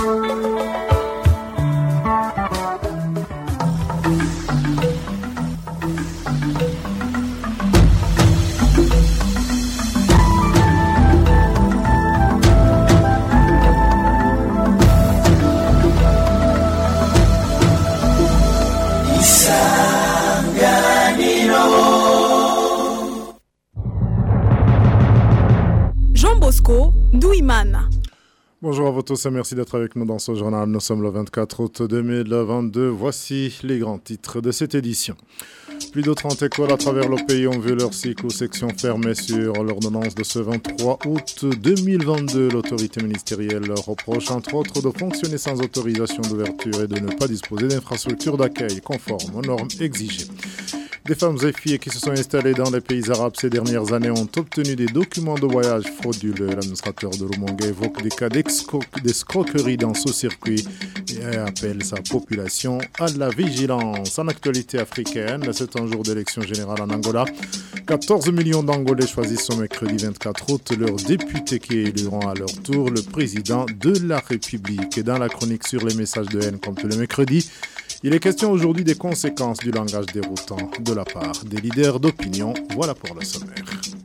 Bonjour à vous tous et merci d'être avec nous dans ce journal. Nous sommes le 24 août 2022. Voici les grands titres de cette édition. Plus de 30 écoles à travers le pays ont vu leur cycle ou section fermée sur l'ordonnance de ce 23 août 2022. L'autorité ministérielle leur reproche entre autres de fonctionner sans autorisation d'ouverture et de ne pas disposer d'infrastructures d'accueil conformes aux normes exigées. Des femmes et filles qui se sont installées dans les pays arabes ces dernières années ont obtenu des documents de voyage frauduleux. L'administrateur de Rumongue évoque des cas d'escroquerie dans ce circuit et appelle sa population à la vigilance. En actualité africaine, c'est un jour d'élection générale en Angola. 14 millions d'Angolais choisissent ce mercredi 24 août leurs députés qui éliront à leur tour le président de la République. Et dans la chronique sur les messages de haine comme tous les mercredis, il est question aujourd'hui des conséquences du langage déroutant de la part des leaders d'opinion. Voilà pour le sommaire.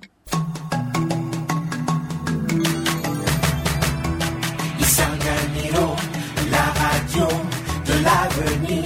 Isanganiro, la radio de l'avenir.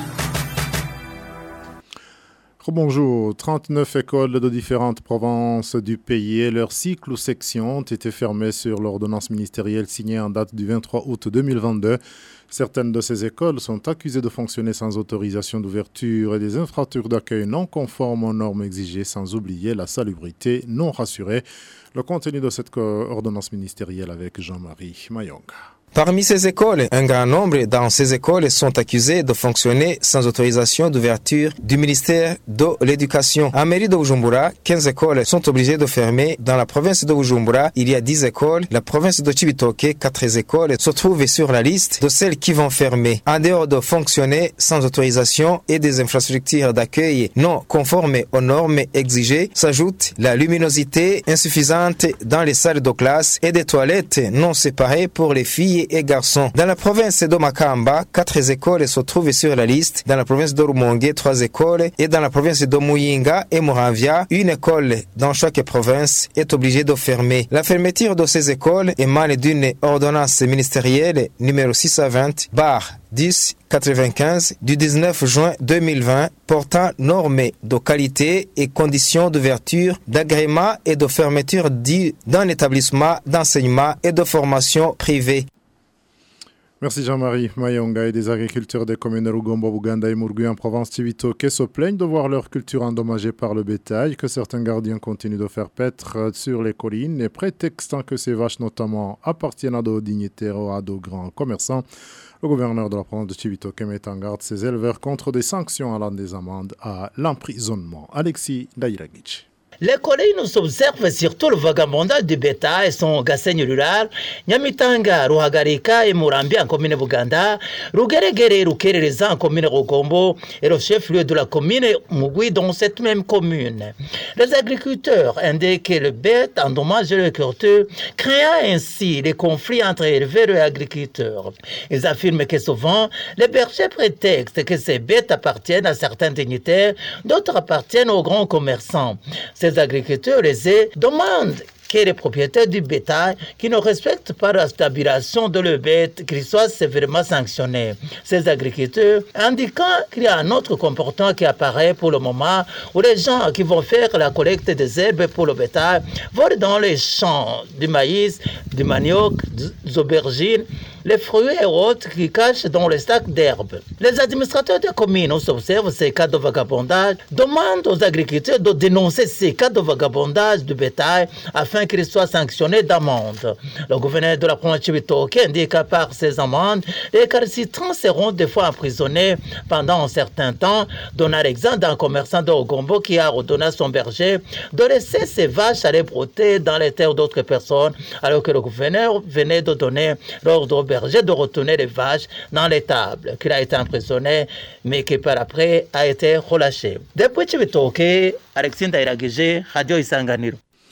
Bonjour, 39 écoles de différentes provinces du pays et leurs cycles ou sections ont été fermées sur l'ordonnance ministérielle signée en date du 23 août 2022. Certaines de ces écoles sont accusées de fonctionner sans autorisation d'ouverture et des infrastructures d'accueil non conformes aux normes exigées, sans oublier la salubrité non rassurée. Le contenu de cette ordonnance ministérielle avec Jean-Marie Mayonga. Parmi ces écoles, un grand nombre dans ces écoles sont accusés de fonctionner sans autorisation d'ouverture du ministère de l'Éducation. En mairie de Bujumbura, 15 écoles sont obligées de fermer. Dans la province de Bujumbura, il y a 10 écoles. La province de Cibitoke, 4 écoles se trouvent sur la liste de celles qui vont fermer. En dehors de fonctionner sans autorisation et des infrastructures d'accueil non conformes aux normes exigées, s'ajoute la luminosité insuffisante dans les salles de classe et des toilettes non séparées pour les filles et garçons. Dans la province de Makamba, 4 écoles se trouvent sur la liste. Dans la province de Rumongue, 3 écoles. Et dans la province de Muyinga et Muramvya, une école dans chaque province est obligée de fermer. La fermeture de ces écoles émane d'une ordonnance ministérielle numéro 620/1095 du 19 juin 2020 portant normes de qualité et conditions d'ouverture, d'agrément et de fermeture d'un établissement d'enseignement et de formation privée. Merci Jean-Marie Mayonga. Et des agriculteurs des communes Rugombo, Buganda et Murgui en province Cibitoke se plaignent de voir leur culture endommagée par le bétail, que certains gardiens continuent de faire paître sur les collines et prétextant que ces vaches notamment appartiennent à des dignitaires ou à de grands commerçants. Le gouverneur de la province de Cibitoke met en garde ses éleveurs contre des sanctions allant des amendes à l'emprisonnement. Alexis Daïragic. Les collègues nous observent surtout le vagabondage du bétail, son gassenyo rural, Nyamitanga, Ruhagarika et Murambi en commune Buganda, Rugeregere, Rukereza en commune Rugombo et le chef-lieu de la commune Mugui dans cette même commune. Les agriculteurs indiquent que le bête endommage le culture, créant ainsi des conflits entre éleveurs et agriculteurs. Ils affirment que souvent, les bergers prétextent que ces bêtes appartiennent à certains dignitaires, d'autres appartiennent aux grands commerçants. Ces agriculteurs demandent que les propriétaires du bétail qui ne respectent pas la stabilisation de leur bête, qu'ils soient sévèrement sanctionnés. Ces agriculteurs indiquant qu'il y a un autre comportement qui apparaît pour le moment où les gens qui vont faire la collecte des herbes pour le bétail vont dans les champs du maïs, du manioc, des aubergines, les fruits et autres qui cachent dans les sacs d'herbes. Les administrateurs des communes observent ces cas de vagabondage, demandent aux agriculteurs de dénoncer ces cas de vagabondage du bétail afin qu'ils soient sanctionnés d'amende. Le gouverneur de la province de Cibitoke indique qu'à part ces amendes, les récalcitrants seront des fois emprisonnés pendant un certain temps, donnant l'exemple d'un commerçant de Ogombo qui a ordonné à son berger de laisser ses vaches aller brouter dans les terres d'autres personnes, alors que le gouverneur venait de donner l'ordre au berger de retourner les vaches dans l'étable, qu'il a été emprisonné, mais qui par après a été relâché. Depuis Cibitoke, Alexis Ndairagije, Radio Isanganiro.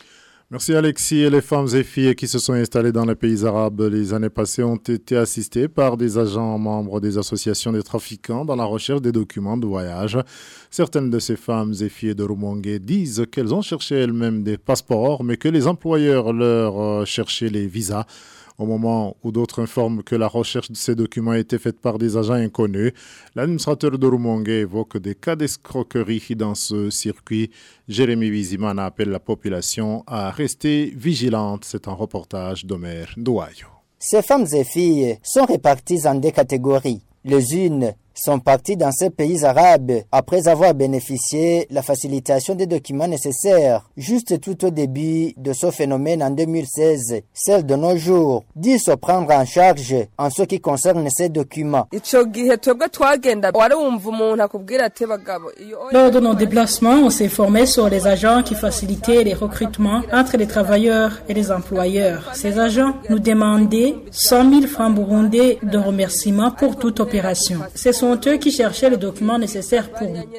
Merci Alexis. Et les femmes et filles qui se sont installées dans les pays arabes les années passées ont été assistées par des agents membres des associations des trafiquants dans la recherche des documents de voyage. Certaines de ces femmes et filles de Rumongue disent qu'elles ont cherché elles-mêmes des passeports, mais que les employeurs leur cherchaient les visas. Au moment où d'autres informent que la recherche de ces documents a été faite par des agents inconnus, l'administrateur de Rumongue évoque des cas d'escroquerie dans ce circuit. Jérémy Bizimana appelle la population à rester vigilante. C'est un reportage d'Omer Douayo. Ces femmes et filles sont réparties en deux catégories. Les unes sont partis dans ces pays arabes après avoir bénéficié de la facilitation des documents nécessaires. Juste tout au début de ce phénomène en 2016, celles de nos jours disent se prendre en charge en ce qui concerne ces documents. Lors de nos déplacements, on s'est formé sur les agents qui facilitaient les recrutements entre les travailleurs et les employeurs. Ces agents nous demandaient 100 000 francs burundais de remerciement pour toute opération. Ce sont eux qui cherchaient les documents nécessaires pour nous.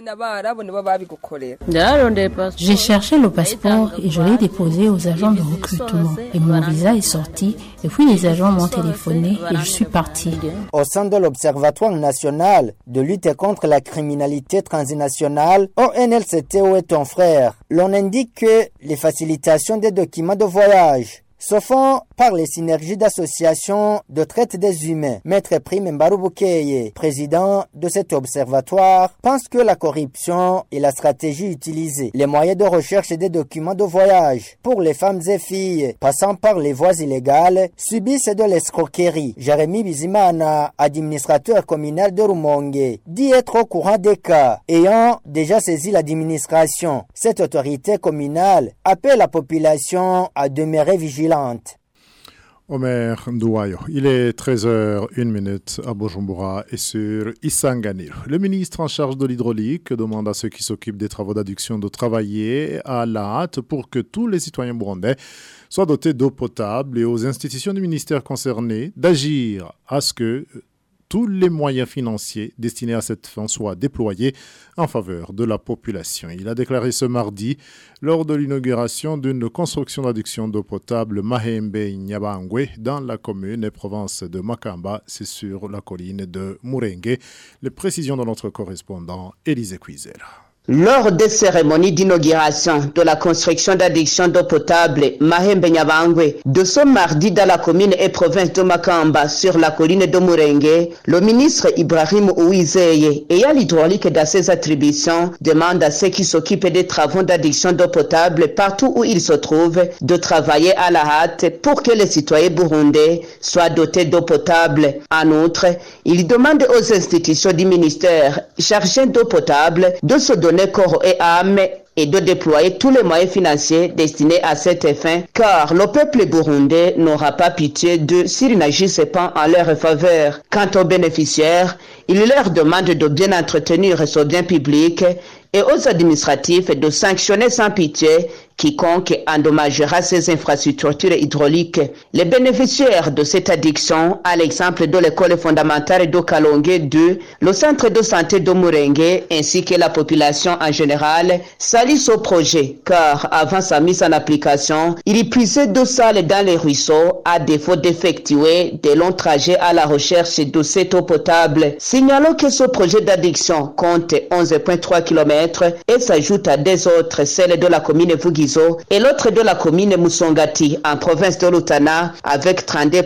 J'ai cherché le passeport et je l'ai déposé aux agents de recrutement. Et mon visa est sorti. Et puis les agents m'ont téléphoné et je suis parti. Au sein de l'Observatoire national de lutte contre la criminalité transnationale, ONLCT, où est ton frère, l'on indique que les facilitations des documents de voyage se font par les synergies d'associations de traite des humains. Maître Prime Mbaroubukeye, président de cet observatoire, pense que la corruption est la stratégie utilisée. Les moyens de recherche des documents de voyage pour les femmes et filles passant par les voies illégales subissent de l'escroquerie. Jérémy Bizimana, administrateur communal de Rumongue, dit être au courant des cas ayant déjà saisi l'administration. Cette autorité communale appelle la population à demeurer vigilante. Omer Ndouayo, il est 13h01 à Bujumbura et sur Isanganiro. Le ministre en charge de l'hydraulique demande à ceux qui s'occupent des travaux d'adduction de travailler à la hâte pour que tous les citoyens burundais soient dotés d'eau potable et aux institutions du ministère concernées d'agir à ce que tous les moyens financiers destinés à cette fin soient déployés en faveur de la population. Il a déclaré ce mardi lors de l'inauguration d'une construction d'adduction d'eau potable Mahembe Nyabangwe dans la commune et province de Makamba, c'est sur la colline de Murenge. Les précisions de notre correspondant Élisée Kwizera. Lors des cérémonies d'inauguration de la construction d'adduction d'eau potable Mahembe Nyabangwe de ce mardi dans la commune et province de Makamba sur la colline de Murenge, le ministre Ibrahim Uwizeye, ayant l'hydraulique dans ses attributions, demande à ceux qui s'occupent des travaux d'adduction d'eau potable partout où ils se trouvent de travailler à la hâte pour que les citoyens burundais soient dotés d'eau potable. En outre, il demande aux institutions du ministère chargées d'eau potable de se donner corps et âme et de déployer tous les moyens financiers destinés à cette fin, car le peuple burundais n'aura pas pitié d'eux s'ils n'agissent pas en leur faveur. Quant aux bénéficiaires, il leur demande de bien entretenir ce bien public et aux administratifs de sanctionner sans pitié quiconque endommagera ces infrastructures hydrauliques. Les bénéficiaires de cette adduction, à l'exemple de l'école fondamentale de Kalonge 2, le centre de santé de Murenge, ainsi que la population en général, salissent au projet, car avant sa mise en application, il y puisait d'eau sale dans les ruisseaux, à défaut d'effectuer des longs trajets à la recherche de cette eau potable. Signalons que ce projet d'adduction compte 11,3 km et s'ajoute à des autres, celles de la commune Vugizo et l'autre de la commune Musongati en province de Lutana avec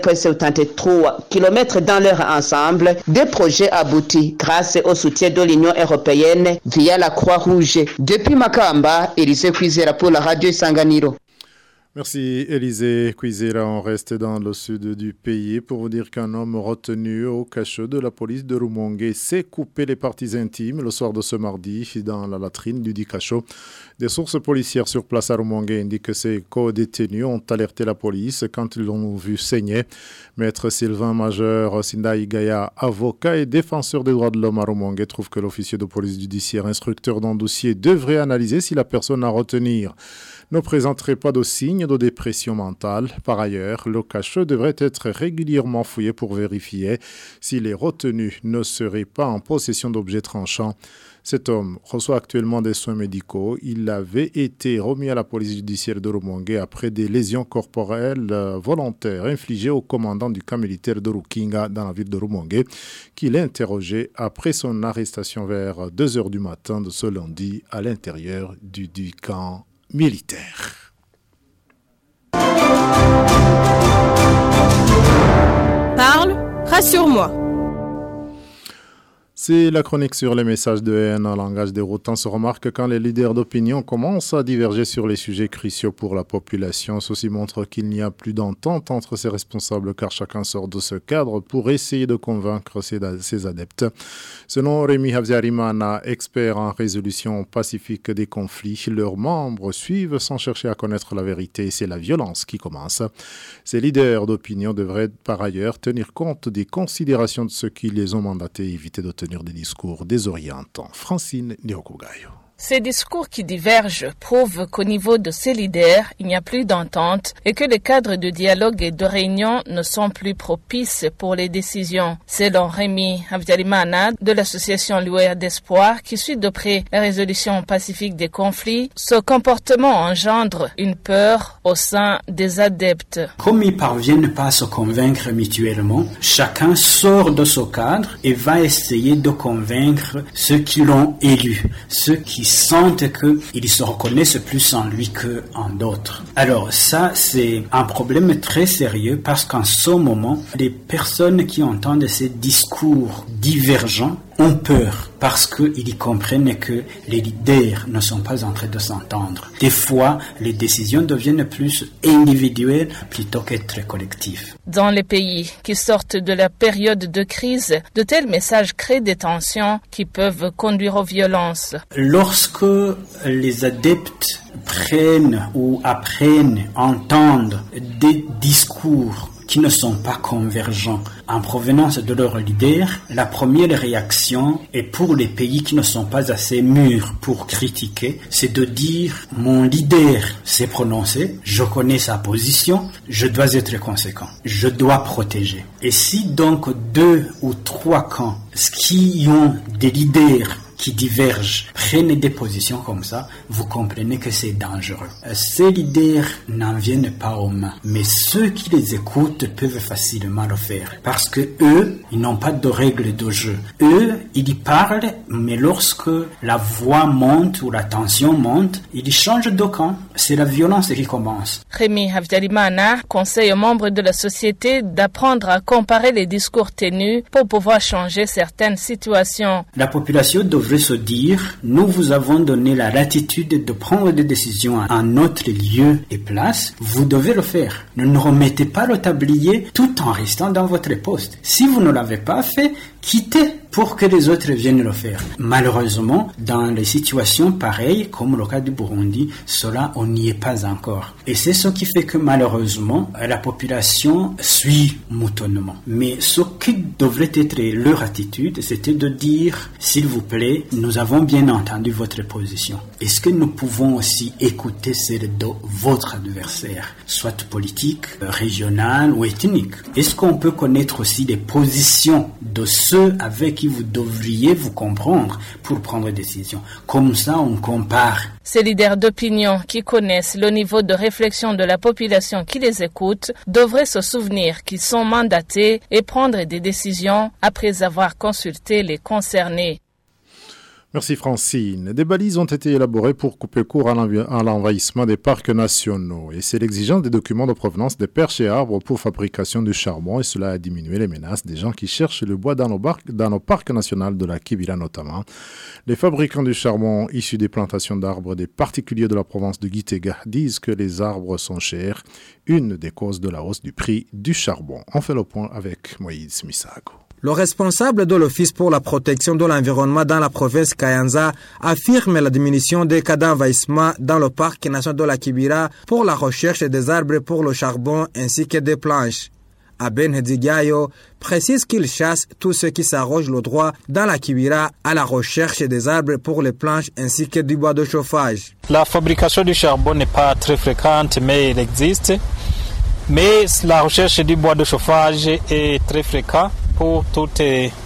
32,73 km dans leur ensemble, des projets aboutis grâce au soutien de l'Union européenne via la Croix-Rouge. Depuis Makamba, Élisée Kwizera pour la radio Isanganiro. Merci Élisée Kwizera. On reste dans le sud du pays pour vous dire qu'un homme retenu au cachot de la police de Rumongue s'est coupé les parties intimes le soir de ce mardi dans la latrine du dit cachot. Des sources policières sur place à Rumongue indiquent que ces co-détenus ont alerté la police quand ils l'ont vu saigner. Maître Sylvain Majeur Sindaï Gaya, avocat et défenseur des droits de l'homme à Rumongue, trouve que l'officier de police judiciaire instructeur d'un dossier devrait analyser si la personne à retenir ne présenterait pas de signes de dépression mentale. Par ailleurs, le cachot devrait être régulièrement fouillé pour vérifier si les retenus ne seraient pas en possession d'objets tranchants. Cet homme reçoit actuellement des soins médicaux. Il avait été remis à la police judiciaire de Rumongue après des lésions corporelles volontaires infligées au commandant du camp militaire de Rukinga dans la ville de Rumongue, qu'il a interrogé après son arrestation vers 2h du matin de ce lundi à l'intérieur du camp militaire. Parle, rassure-moi. C'est la chronique sur les messages de haine en langage déroutant se remarque quand les leaders d'opinion commencent à diverger sur les sujets cruciaux pour la population. Ceci montre qu'il n'y a plus d'entente entre ces responsables car chacun sort de ce cadre pour essayer de convaincre ses adeptes. Selon Rémi Havziarimana, expert en résolution pacifique des conflits, leurs membres suivent sans chercher à connaître la vérité et c'est la violence qui commence. Ces leaders d'opinion devraient par ailleurs tenir compte des considérations de ceux qui les ont mandatés et éviter de tenir des discours désorientants. Francine Niokugayo. Ces discours qui divergent prouvent qu'au niveau de ces leaders, il n'y a plus d'entente et que les cadres de dialogue et de réunion ne sont plus propices pour les décisions. Selon Rémi Havziarimana de l'association Lueur d'Espoir qui suit de près la résolution pacifique des conflits, ce comportement engendre une peur au sein des adeptes. Comme ils parviennent pas à se convaincre mutuellement, chacun sort de ce cadre et va essayer de convaincre ceux qui l'ont élu, ceux qui sentent qu'ils se reconnaissent plus en lui qu'en d'autres. Alors ça, c'est un problème très sérieux parce qu'en ce moment, les personnes qui entendent ces discours divergents ont peur parce qu'ils comprennent que les leaders ne sont pas en train de s'entendre. Des fois, les décisions deviennent plus individuelles plutôt qu'être collectives. Dans les pays qui sortent de la période de crise, de tels messages créent des tensions qui peuvent conduire aux violences. Lorsque les adeptes prennent ou apprennent, entendent des discours qui ne sont pas convergents en provenance de leurs leaders, la première réaction, et pour les pays qui ne sont pas assez mûrs pour critiquer, c'est de dire « mon leader s'est prononcé, je connais sa position, je dois être conséquent, je dois protéger ». Et si donc 2 ou 3 camps qui ont des leaders qui divergent, prennent des positions comme ça, vous comprenez que c'est dangereux. Ces leaders n'en viennent pas aux mains, mais ceux qui les écoutent peuvent facilement le faire, parce que eux, ils n'ont pas de règles de jeu. Eux, ils y parlent, mais lorsque la voix monte ou la tension monte, ils changent de camp. C'est la violence qui commence. Rémi Havziarimana conseille aux membres de la société d'apprendre à comparer les discours tenus pour pouvoir changer certaines situations. La population devrait se dire, nous vous avons donné la latitude de prendre des décisions à notre lieu et place, vous devez le faire. Ne remettez pas le tablier tout en restant dans votre poste. Si vous ne l'avez pas fait, quittez pour que les autres viennent le faire. Malheureusement, dans les situations pareilles, comme le cas du Burundi, cela, on n'y est pas encore. Et c'est ce qui fait que malheureusement, la population suit moutonnement. Mais ce qui devrait être leur attitude, c'était de dire, s'il vous plaît, nous avons bien entendu votre position. Est-ce que nous pouvons aussi écouter celle de votre adversaire, soit politique, régional ou ethnique? Est-ce qu'on peut connaître aussi les positions de ceux avec qui vous devriez vous comprendre pour prendre des décisions? Comme ça, on compare. Ces leaders d'opinion qui connaissent le niveau de réflexion de la population qui les écoute devraient se souvenir qu'ils sont mandatés et prendre des décisions après avoir consulté les concernés. Merci Francine. Des balises ont été élaborées pour couper court à l'envahissement des parcs nationaux. Et c'est l'exigence des documents de provenance des perches et arbres pour fabrication du charbon. Et cela a diminué les menaces des gens qui cherchent le bois dans nos parcs nationaux de la Kibira notamment. Les fabricants du charbon issus des plantations d'arbres des particuliers de la province de Gitega disent que les arbres sont chers, une des causes de la hausse du prix du charbon. On fait le point avec Moïse Misago. Le responsable de l'Office pour la protection de l'environnement dans la province Kayanza affirme la diminution des cas d'envahissement dans le parc national de la Kibira pour la recherche des arbres pour le charbon ainsi que des planches. Aben Hedigayo précise qu'il chasse tous ceux qui s'arrogent le droit dans la Kibira à la recherche des arbres pour les planches ainsi que du bois de chauffage. La fabrication du charbon n'est pas très fréquente, mais il existe. Mais la recherche du bois de chauffage est très fréquente pour toute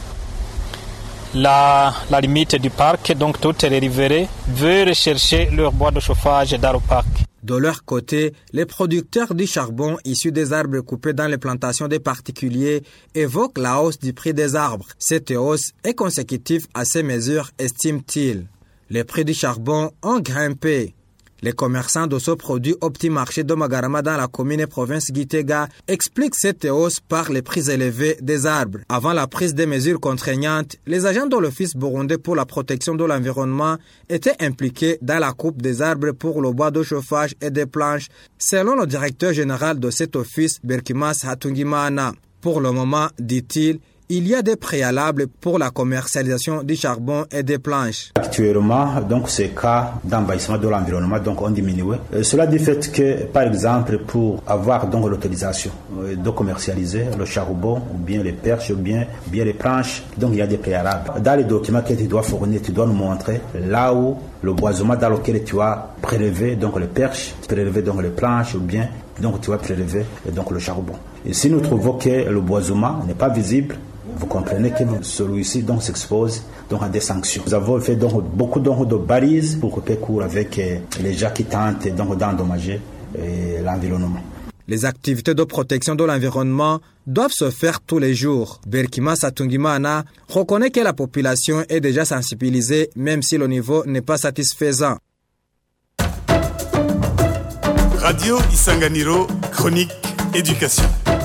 la limite du parc. Donc toutes les riverains veulent chercher leur bois de chauffage dans le parc. De leur côté, les producteurs du charbon issus des arbres coupés dans les plantations des particuliers évoquent la hausse du prix des arbres. Cette hausse est consécutive à ces mesures, estiment-ils. Les prix du charbon ont grimpé. Les commerçants de ce produit Optimarché de Magarama dans la commune et province Gitega expliquent cette hausse par les prix élevés des arbres. Avant la prise des mesures contraignantes, les agents de l'Office burundais pour la protection de l'environnement étaient impliqués dans la coupe des arbres pour le bois de chauffage et des planches, selon le directeur général de cet office, Berkimas Hatungimana. Pour le moment, dit-il, il y a des préalables pour la commercialisation du charbon et des planches. Actuellement, donc, ces cas d'envahissement de l'environnement ont diminué. Cela du fait que, par exemple, pour avoir donc l'autorisation de commercialiser le charbon, ou bien les perches, ou bien les planches, donc il y a des préalables. Dans les documents que tu dois fournir, tu dois nous montrer là où le boisement dans lequel tu as prélevé donc les perches, prélevé donc les planches, ou bien donc tu vas prélever donc le charbon. Et si nous trouvons que le boisement n'est pas visible, vous comprenez que celui-ci donc s'expose donc à des sanctions. Nous avons fait donc beaucoup de balises pour couper court avec les gens qui tentent donc d'endommager l'environnement. Les activités de protection de l'environnement doivent se faire tous les jours. Berkima Satungimana reconnaît que la population est déjà sensibilisée, même si le niveau n'est pas satisfaisant. Radio Isanganiro, chronique éducation.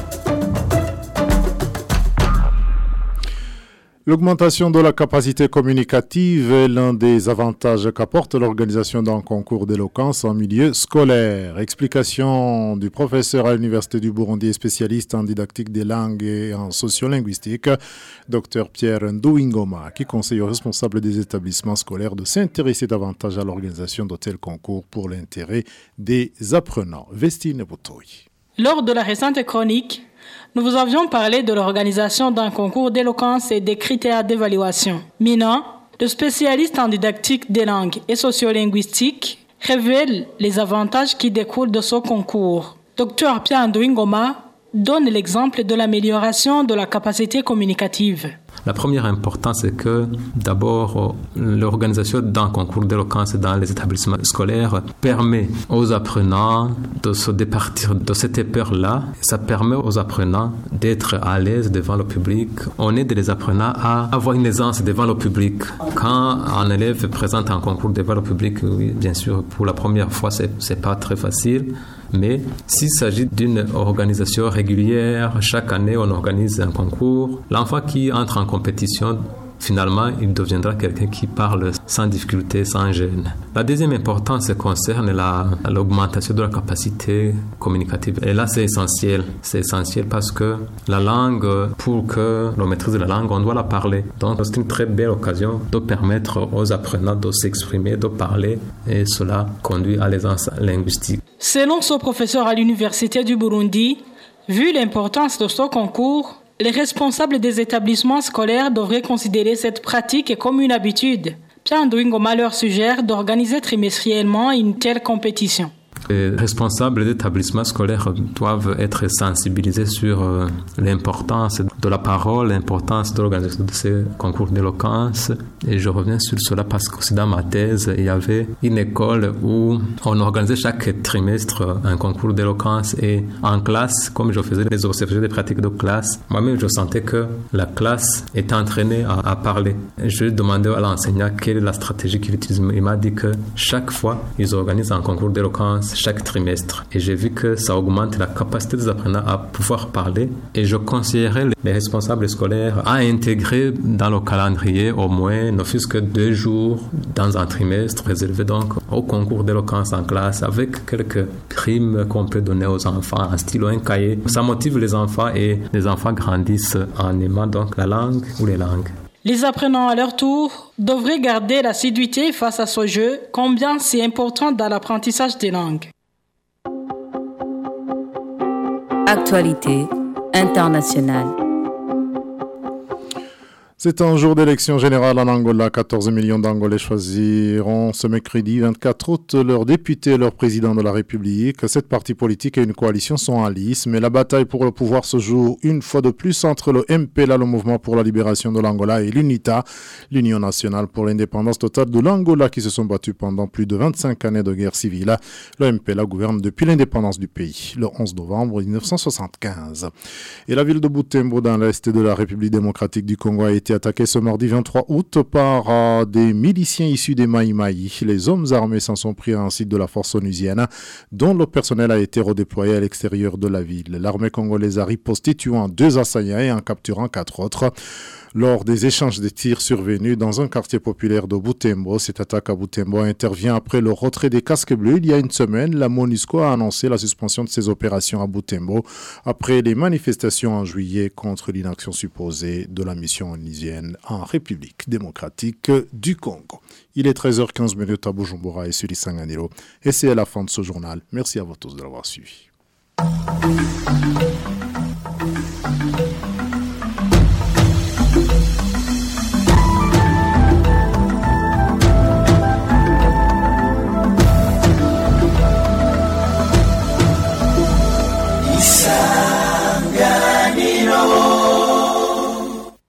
L'augmentation de la capacité communicative est l'un des avantages qu'apporte l'organisation d'un concours d'éloquence en milieu scolaire. Explication du professeur à l'Université du Burundi et spécialiste en didactique des langues et en sociolinguistique, Dr Pierre Ndouingoma, qui conseille aux responsables des établissements scolaires de s'intéresser davantage à l'organisation de tels concours pour l'intérêt des apprenants. Vestine Boutoui. Lors de la récente chronique, nous vous avions parlé de l'organisation d'un concours d'éloquence et des critères d'évaluation. Mina, le spécialiste en didactique des langues et sociolinguistique, révèle les avantages qui découlent de ce concours. Dr Pierre Ndouingoma donne l'exemple de l'amélioration de la capacité communicative. La première importance, c'est que d'abord, l'organisation d'un concours d'éloquence dans les établissements scolaires permet aux apprenants de se départir de cette peur-là. Ça permet aux apprenants d'être à l'aise devant le public. On aide les apprenants à avoir une aisance devant le public. Quand un élève présente un concours devant le public, oui, bien sûr, pour la première fois, c'est pas très facile. Mais s'il s'agit d'une organisation régulière, chaque année on organise un concours, l'enfant qui entre en compétition, finalement, il deviendra quelqu'un qui parle sans difficulté, sans gêne. La deuxième importance concerne l'augmentation de la capacité communicative. Et là, c'est essentiel. C'est essentiel parce que la langue, pour que l'on maîtrise la langue, on doit la parler. Donc, c'est une très belle occasion de permettre aux apprenants de s'exprimer, de parler, et cela conduit à l'aisance linguistique. Selon ce professeur à l'Université du Burundi, vu l'importance de ce concours, les responsables des établissements scolaires devraient considérer cette pratique comme une habitude. Pierre Ndouingoma leur suggère d'organiser trimestriellement une telle compétition. Les responsables d'établissements scolaires doivent être sensibilisés sur l'importance de la parole, l'importance de l'organisation de ces concours d'éloquence. Et je reviens sur cela parce que dans ma thèse, il y avait une école où on organisait chaque trimestre un concours d'éloquence. Et en classe, comme je faisais des observations des pratiques de classe, moi-même je sentais que la classe était entraînée à parler. Je demandais à l'enseignant quelle est la stratégie qu'il utilise. Il m'a dit que chaque fois, ils organisent un concours d'éloquence chaque trimestre. Et j'ai vu que ça augmente la capacité des apprenants à pouvoir parler. Et je conseillerais les responsables scolaires à intégrer dans le calendrier au moins, ne fût-ce que 2 jours dans un trimestre, réservé donc au concours d'éloquence en classe, avec quelques primes qu'on peut donner aux enfants, un stylo, un cahier. Ça motive les enfants et les enfants grandissent en aimant donc la langue ou les langues. Les apprenants à leur tour devraient garder l'assiduité face à ce jeu, combien c'est important dans l'apprentissage des langues. Actualité, internationale. C'est un jour d'élection générale en Angola. 14 millions d'Angolais choisiront ce mercredi 24 août leurs députés et leur président de la République. 7 partis politiques et une coalition sont en lice, mais la bataille pour le pouvoir se joue une fois de plus entre le MPLA, le Mouvement pour la libération de l'Angola, et l'UNITA, l'Union nationale pour l'indépendance totale de l'Angola, qui se sont battus pendant plus de 25 années de guerre civile. Le MPLA gouverne depuis l'indépendance du pays, le 11 novembre 1975. Et la ville de Butembo, dans l'est de la République démocratique du Congo, a été attaqué ce mardi 23 août par des miliciens issus des Maïmaï. Les hommes armés s'en sont pris à un site de la force onusienne dont le personnel a été redéployé à l'extérieur de la ville. L'armée congolaise a riposté, tuant 2 assaillants et en capturant 4 autres. Lors des échanges de tirs survenus dans un quartier populaire de Butembo, cette attaque à Butembo intervient après le retrait des casques bleus. Il y a une semaine, la MONUSCO a annoncé la suspension de ses opérations à Butembo après les manifestations en juillet contre l'inaction supposée de la mission onusienne en République démocratique du Congo. Il est 13h15 à Bujumbura et sur Isanganiro. Et c'est à la fin de ce journal. Merci à vous tous de l'avoir suivi.